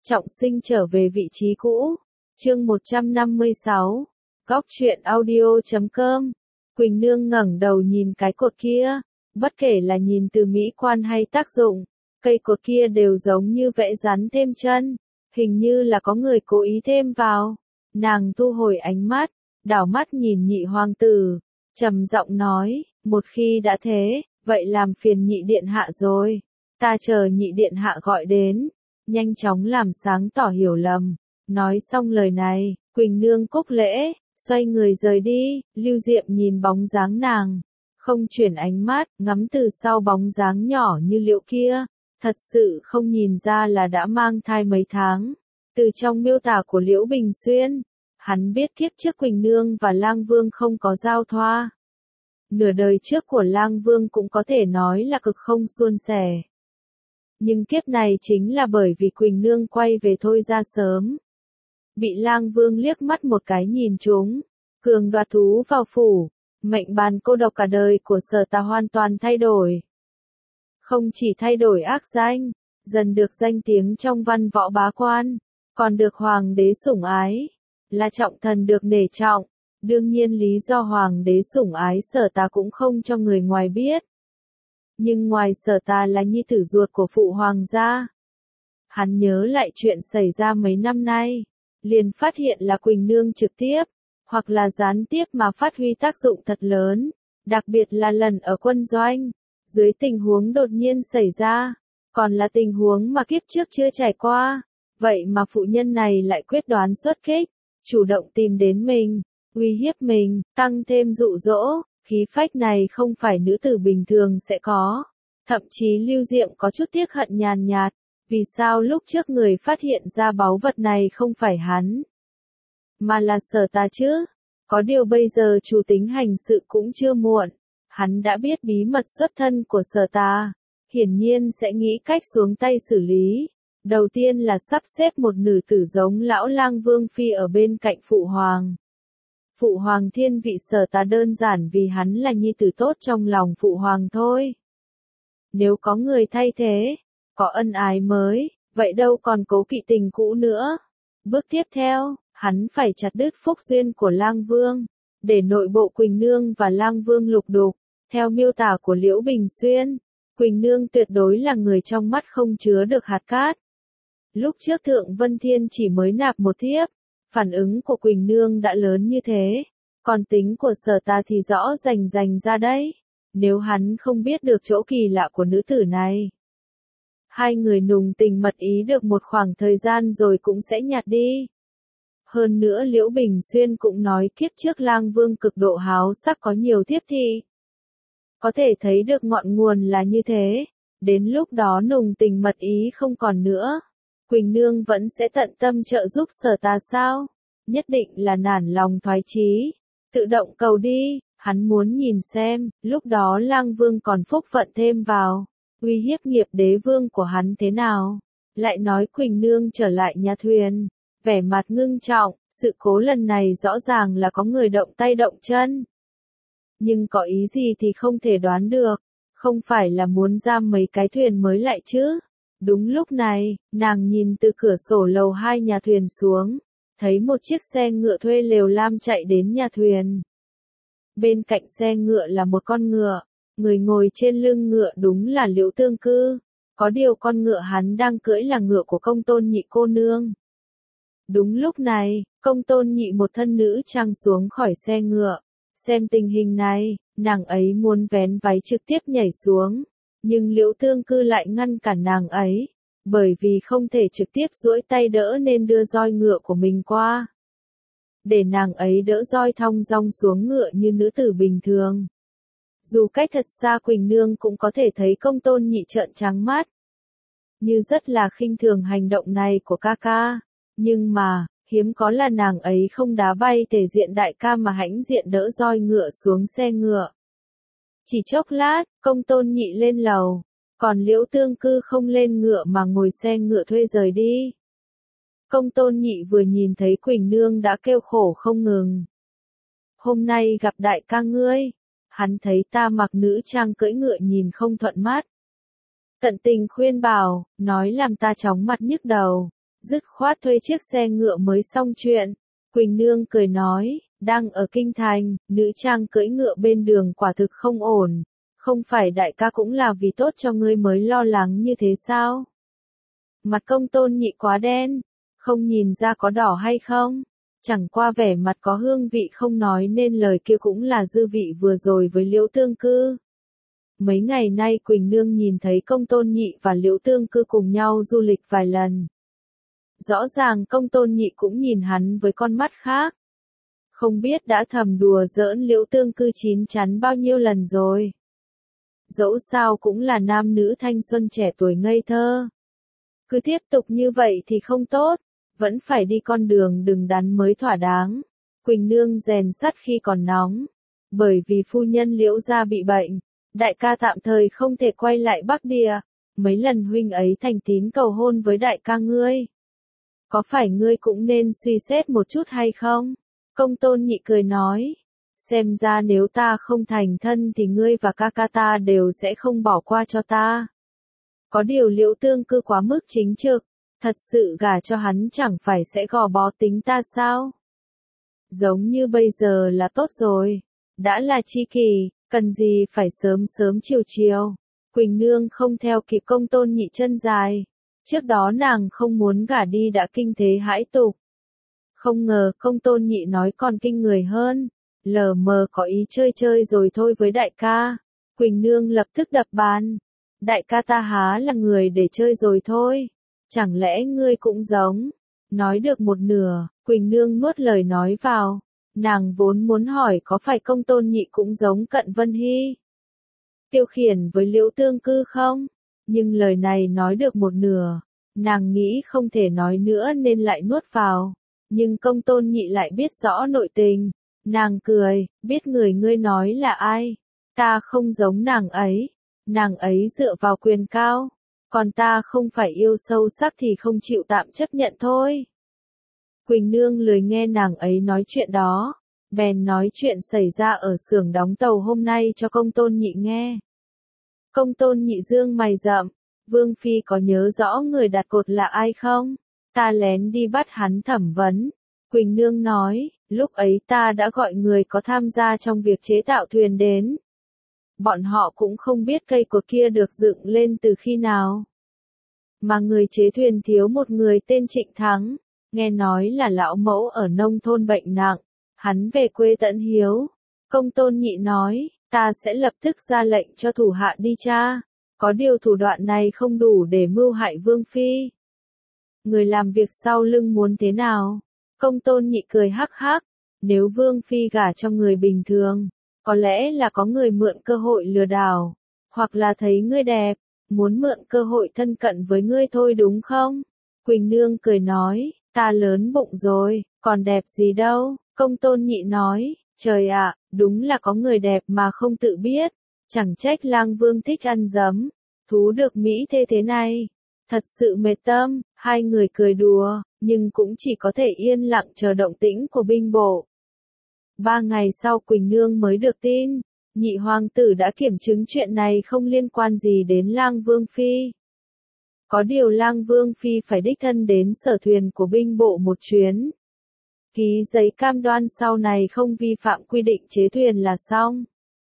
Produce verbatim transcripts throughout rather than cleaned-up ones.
Trọng sinh trở về vị trí cũ. Chương một trăm năm mươi sáu. Góc truyện audio chấm com. Quỳnh Nương ngẩng đầu nhìn cái cột kia, bất kể là nhìn từ mỹ quan hay tác dụng, cây cột kia đều giống như vẽ rắn thêm chân, hình như là có người cố ý thêm vào. Nàng thu hồi ánh mắt, đảo mắt nhìn nhị hoàng tử, trầm giọng nói, một khi đã thế, vậy làm phiền nhị điện hạ rồi, ta chờ nhị điện hạ gọi đến, nhanh chóng làm sáng tỏ hiểu lầm. Nói xong lời này, Quỳnh Nương cúc lễ, xoay người rời đi. Lưu Diệm nhìn bóng dáng nàng, không chuyển ánh mắt, ngắm từ sau bóng dáng nhỏ như liệu kia, thật sự không nhìn ra là đã mang thai mấy tháng. Từ trong miêu tả của Liễu Bình Xuyên, hắn biết kiếp trước Quỳnh Nương và Lang Vương không có giao thoa. Nửa đời trước của Lang Vương cũng có thể nói là cực không suôn sẻ. Nhưng kiếp này chính là bởi vì Quỳnh Nương quay về thôi ra sớm. Bị Lang Vương liếc mắt một cái nhìn trúng, cường đoạt thú vào phủ, mệnh bàn cô độc cả đời của Sở Tà hoàn toàn thay đổi. Không chỉ thay đổi ác danh, dần được danh tiếng trong văn võ bá quan, còn được hoàng đế sủng ái, là trọng thần được nể trọng. Đương nhiên lý do hoàng đế sủng ái Sở Tà cũng không cho người ngoài biết. Nhưng ngoài Sở Tà là nhi tử ruột của phụ hoàng gia. Hắn nhớ lại chuyện xảy ra mấy năm nay, liền phát hiện là Quỳnh Nương trực tiếp, hoặc là gián tiếp mà phát huy tác dụng thật lớn, đặc biệt là lần ở quân doanh, dưới tình huống đột nhiên xảy ra, còn là tình huống mà kiếp trước chưa trải qua, vậy mà phụ nhân này lại quyết đoán xuất kích, chủ động tìm đến mình, uy hiếp mình, tăng thêm dụ dỗ, khí phách này không phải nữ tử bình thường sẽ có. Thậm chí Lưu Diệm có chút tiếc hận nhàn nhạt, vì sao lúc trước người phát hiện ra báu vật này không phải hắn, mà là Sở Tà chứ? Có điều bây giờ chủ tính hành sự cũng chưa muộn, hắn đã biết bí mật xuất thân của Sở Tà, hiển nhiên sẽ nghĩ cách xuống tay xử lý. Đầu tiên là sắp xếp một nữ tử giống lão Lang Vương phi ở bên cạnh phụ hoàng. Phụ hoàng thiên vị Sở Tà đơn giản vì hắn là nhi tử tốt trong lòng phụ hoàng thôi. Nếu có người thay thế, có ân ái mới, vậy đâu còn cố kỵ tình cũ nữa. Bước tiếp theo, hắn phải chặt đứt phúc duyên của Lang Vương, để nội bộ Quỳnh Nương và Lang Vương lục đục. Theo miêu tả của Liễu Bình Xuyên, Quỳnh Nương tuyệt đối là người trong mắt không chứa được hạt cát. Lúc trước Thượng Vân Thiên chỉ mới nạp một thiếp, phản ứng của Quỳnh Nương đã lớn như thế, còn tính của Sở Tà thì rõ rành rành ra đấy. Nếu hắn không biết được chỗ kỳ lạ của nữ tử này, hai người nùng tình mật ý được một khoảng thời gian rồi cũng sẽ nhạt đi. Hơn nữa Liễu Bình Xuyên cũng nói kiếp trước Lang Vương cực độ háo sắc có nhiều thiếp thị. Có thể thấy được ngọn nguồn là như thế, đến lúc đó nùng tình mật ý không còn nữa. Quỳnh Nương vẫn sẽ tận tâm trợ giúp Sở Tà sao? Nhất định là nản lòng thoái chí, tự động cầu đi, hắn muốn nhìn xem, lúc đó Lang Vương còn phúc phận thêm vào, uy hiếp nghiệp đế vương của hắn thế nào. Lại nói Quỳnh Nương trở lại nhà thuyền, vẻ mặt ngưng trọng, sự cố lần này rõ ràng là có người động tay động chân. Nhưng có ý gì thì không thể đoán được, không phải là muốn giam mấy cái thuyền mới lại chứ. Đúng lúc này, nàng nhìn từ cửa sổ lầu hai nhà thuyền xuống, thấy một chiếc xe ngựa thuê lều lam chạy đến nhà thuyền. Bên cạnh xe ngựa là một con ngựa, người ngồi trên lưng ngựa đúng là Liễu Tương Cư, có điều con ngựa hắn đang cưỡi là ngựa của Công Tôn Nhị cô nương. Đúng lúc này, Công Tôn Nhị một thân nữ trang xuống khỏi xe ngựa, xem tình hình này, nàng ấy muốn vén váy trực tiếp nhảy xuống. Nhưng Liễu Tương Cư lại ngăn cản nàng ấy, bởi vì không thể trực tiếp duỗi tay đỡ nên đưa roi ngựa của mình qua. Để nàng ấy đỡ roi thong dong xuống ngựa như nữ tử bình thường. Dù cách thật xa Quỳnh Nương cũng có thể thấy Công Tôn Nhị trợn trắng mắt. Như rất là khinh thường hành động này của ca ca, nhưng mà, hiếm có là nàng ấy không đá bay thể diện đại ca mà hãnh diện đỡ roi ngựa xuống xe ngựa. Chỉ chốc lát, Công Tôn Nhị lên lầu, còn Liễu Tương Cư không lên ngựa mà ngồi xe ngựa thuê rời đi. Công Tôn Nhị vừa nhìn thấy Quỳnh Nương đã kêu khổ không ngừng. Hôm nay gặp đại ca ngươi, hắn thấy ta mặc nữ trang cưỡi ngựa nhìn không thuận mắt. Tận tình khuyên bảo, nói làm ta chóng mặt nhức đầu, dứt khoát thuê chiếc xe ngựa mới xong chuyện. Quỳnh Nương cười nói, đang ở kinh thành, nữ trang cưỡi ngựa bên đường quả thực không ổn. Không phải đại ca cũng là vì tốt cho ngươi mới lo lắng như thế sao? Mặt Công Tôn Nhị quá đen, không nhìn ra có đỏ hay không? Chẳng qua vẻ mặt có hương vị không nói nên lời kia cũng là dư vị vừa rồi với Liễu Tương Cư. Mấy ngày nay Quỳnh Nương nhìn thấy Công Tôn Nhị và Liễu Tương Cư cùng nhau du lịch vài lần. Rõ ràng Công Tôn Nhị cũng nhìn hắn với con mắt khác. Không biết đã thầm đùa giỡn Liễu Tương Cư chín chắn bao nhiêu lần rồi. Dẫu sao cũng là nam nữ thanh xuân trẻ tuổi ngây thơ. Cứ tiếp tục như vậy thì không tốt, vẫn phải đi con đường đừng đắn mới thỏa đáng. Quỳnh Nương rèn sắt khi còn nóng. Bởi vì phu nhân Liễu gia bị bệnh, đại ca tạm thời không thể quay lại Bắc Địa. Mấy lần huynh ấy thành tín cầu hôn với đại ca ngươi. Có phải ngươi cũng nên suy xét một chút hay không? Công Tôn Nhị cười nói. Xem ra nếu ta không thành thân thì ngươi và ca ca ta đều sẽ không bỏ qua cho ta. Có điều Liễu Tương Cư quá mức chính trực, thật sự gả cho hắn chẳng phải sẽ gò bó tính ta sao? Giống như bây giờ là tốt rồi, đã là chi kỷ, cần gì phải sớm sớm chiều chiều. Quỳnh Nương không theo kịp Công Tôn Nhị chân dài, trước đó nàng không muốn gả đi đã kinh thế hãi tục. Không ngờ Công Tôn Nhị nói còn kinh người hơn, lờ mờ có ý chơi chơi rồi thôi với đại ca. Quỳnh Nương lập tức đập bàn. Đại ca ta há là người để chơi rồi thôi. Chẳng lẽ ngươi cũng giống? Nói được một nửa, Quỳnh Nương nuốt lời nói vào. Nàng vốn muốn hỏi có phải Công Tôn Nhị cũng giống Cận Vân Hy, Tiêu Khiển với Liễu Tương Cư không? Nhưng lời này nói được một nửa, nàng nghĩ không thể nói nữa nên lại nuốt vào. Nhưng Công Tôn Nhị lại biết rõ nội tình. Nàng cười, biết người ngươi nói là ai? Ta không giống nàng ấy. Nàng ấy dựa vào quyền cao. Còn ta không phải yêu sâu sắc thì không chịu tạm chấp nhận thôi. Quỳnh Nương lười nghe nàng ấy nói chuyện đó. Bèn nói chuyện xảy ra ở xưởng đóng tàu hôm nay cho Công Tôn Nhị nghe. Công Tôn Nhị dương mày rậm. Vương Phi có nhớ rõ người đặt cột là ai không? Ta lén đi bắt hắn thẩm vấn. Quỳnh Nương nói, lúc ấy ta đã gọi người có tham gia trong việc chế tạo thuyền đến. Bọn họ cũng không biết cây cột kia được dựng lên từ khi nào. Mà người chế thuyền thiếu một người tên Trịnh Thắng, nghe nói là lão mẫu ở nông thôn bệnh nặng, hắn về quê tận hiếu. Công Tôn Nhị nói, ta sẽ lập tức ra lệnh cho thủ hạ đi tra, có điều thủ đoạn này không đủ để mưu hại Vương Phi. Người làm việc sau lưng muốn thế nào? Công Tôn Nhị cười hắc hắc, nếu Vương Phi gả cho người bình thường, có lẽ là có người mượn cơ hội lừa đảo, hoặc là thấy ngươi đẹp, muốn mượn cơ hội thân cận với ngươi thôi đúng không? Quỳnh Nương cười nói, ta lớn bụng rồi, còn đẹp gì đâu. Công Tôn Nhị nói, trời ạ, đúng là có người đẹp mà không tự biết, chẳng trách Lang Vương thích ăn dấm, thú được Mỹ thế thế này. Thật sự mệt tâm, hai người cười đùa, nhưng cũng chỉ có thể yên lặng chờ động tĩnh của binh bộ. Ba ngày sau Quỳnh Nương mới được tin, nhị hoàng tử đã kiểm chứng chuyện này không liên quan gì đến Lang Vương Phi. Có điều Lang Vương Phi phải đích thân đến sở thuyền của binh bộ một chuyến. Ký giấy cam đoan sau này không vi phạm quy định chế thuyền là xong.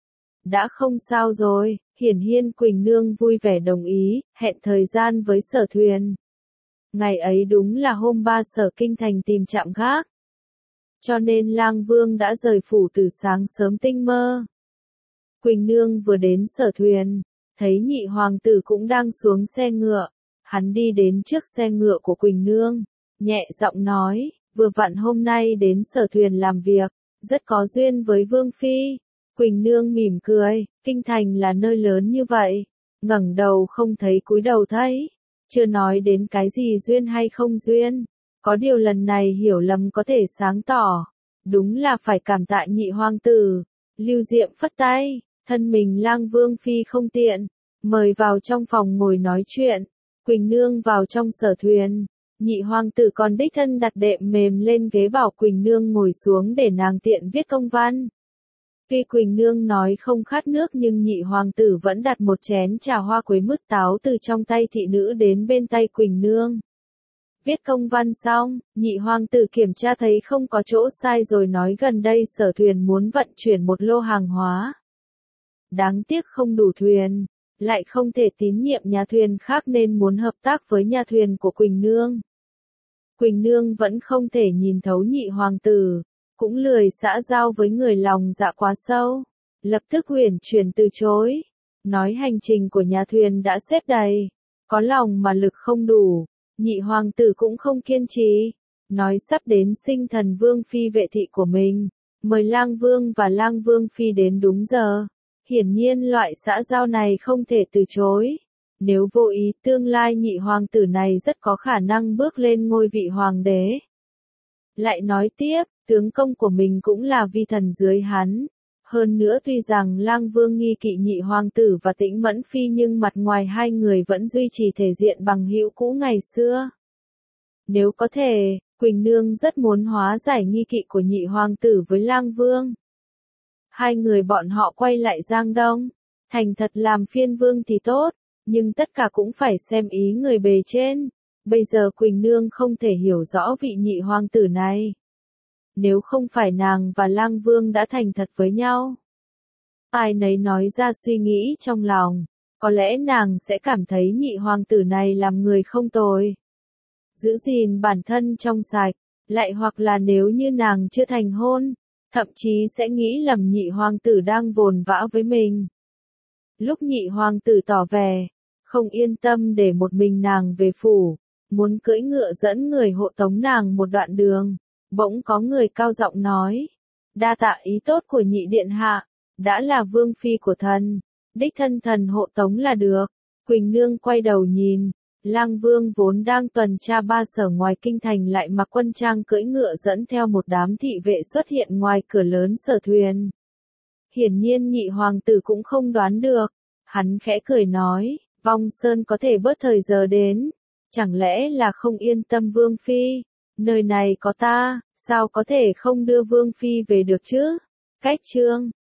Đã không sao rồi, hiển nhiên Quỳnh Nương vui vẻ đồng ý, hẹn thời gian với sở thuyền. Ngày ấy đúng là hôm ba sở kinh thành tìm trạm gác. Cho nên Lang Vương đã rời phủ từ sáng sớm tinh mơ. Quỳnh Nương vừa đến sở thuyền, thấy nhị hoàng tử cũng đang xuống xe ngựa. Hắn đi đến trước xe ngựa của Quỳnh Nương, nhẹ giọng nói, vừa vặn hôm nay đến sở thuyền làm việc, rất có duyên với Vương Phi. Quỳnh Nương mỉm cười, kinh thành là nơi lớn như vậy, ngẩng đầu không thấy cúi đầu thấy, chưa nói đến cái gì duyên hay không duyên, có điều lần này hiểu lầm có thể sáng tỏ, đúng là phải cảm tạ nhị hoàng tử. Lưu Diệm phất tay, thân mình Lang Vương Phi không tiện, mời vào trong phòng ngồi nói chuyện. Quỳnh Nương vào trong sở thuyền, nhị hoàng tử còn đích thân đặt đệm mềm lên ghế bảo Quỳnh Nương ngồi xuống để nàng tiện viết công văn. Tuy Quỳnh Nương nói không khát nước nhưng nhị hoàng tử vẫn đặt một chén trà hoa quế mứt táo từ trong tay thị nữ đến bên tay Quỳnh Nương. Viết công văn xong, nhị hoàng tử kiểm tra thấy không có chỗ sai rồi nói gần đây Sở Thuyền muốn vận chuyển một lô hàng hóa. Đáng tiếc không đủ thuyền, lại không thể tín nhiệm nhà thuyền khác nên muốn hợp tác với nhà thuyền của Quỳnh Nương. Quỳnh Nương vẫn không thể nhìn thấu nhị hoàng tử, cũng lười xã giao với người lòng dạ quá sâu, lập tức uyển chuyển từ chối, nói hành trình của nhà thuyền đã xếp đầy, có lòng mà lực không đủ. Nhị hoàng tử cũng không kiên trì, nói sắp đến sinh thần vương phi vệ thị của mình, mời lang vương và lang vương phi đến đúng giờ. Hiển nhiên loại xã giao này không thể từ chối. Nếu vô ý, tương lai nhị hoàng tử này rất có khả năng bước lên ngôi vị hoàng đế. Lại nói tiếp, tướng công của mình cũng là vi thần dưới hắn. Hơn nữa tuy rằng lang vương nghi kỵ nhị hoàng tử và Tĩnh Mẫn phi nhưng mặt ngoài hai người vẫn duy trì thể diện bằng hữu cũ ngày xưa. Nếu có thể, Quỳnh Nương rất muốn hóa giải nghi kỵ của nhị hoàng tử với lang vương. Hai người bọn họ quay lại Giang Đông, thành thật làm phiên vương thì tốt, nhưng tất cả cũng phải xem ý người bề trên. Bây giờ Quỳnh Nương không thể hiểu rõ vị nhị hoàng tử này. Nếu không phải nàng và lang vương đã thành thật với nhau, ai nấy nói ra suy nghĩ trong lòng, có lẽ nàng sẽ cảm thấy nhị hoàng tử này làm người không tồi, giữ gìn bản thân trong sạch, lại hoặc là nếu như nàng chưa thành hôn, thậm chí sẽ nghĩ lầm nhị hoàng tử đang vồn vã với mình. Lúc nhị hoàng tử tỏ vẻ không yên tâm để một mình nàng về phủ, muốn cưỡi ngựa dẫn người hộ tống nàng một đoạn đường, bỗng có người cao giọng nói, đa tạ ý tốt của nhị điện hạ, đã là vương phi của thần, đích thân thần hộ tống là được. Quỳnh Nương quay đầu nhìn, lang vương vốn đang tuần tra ba sở ngoài kinh thành lại mặc quân trang cưỡi ngựa dẫn theo một đám thị vệ xuất hiện ngoài cửa lớn Sở Thuyền. Hiển nhiên nhị hoàng tử cũng không đoán được, hắn khẽ cười nói, Vong Sơn có thể bớt thời giờ đến, chẳng lẽ là không yên tâm vương phi, nơi này có ta, sao có thể không đưa vương phi về được chứ? Cách chương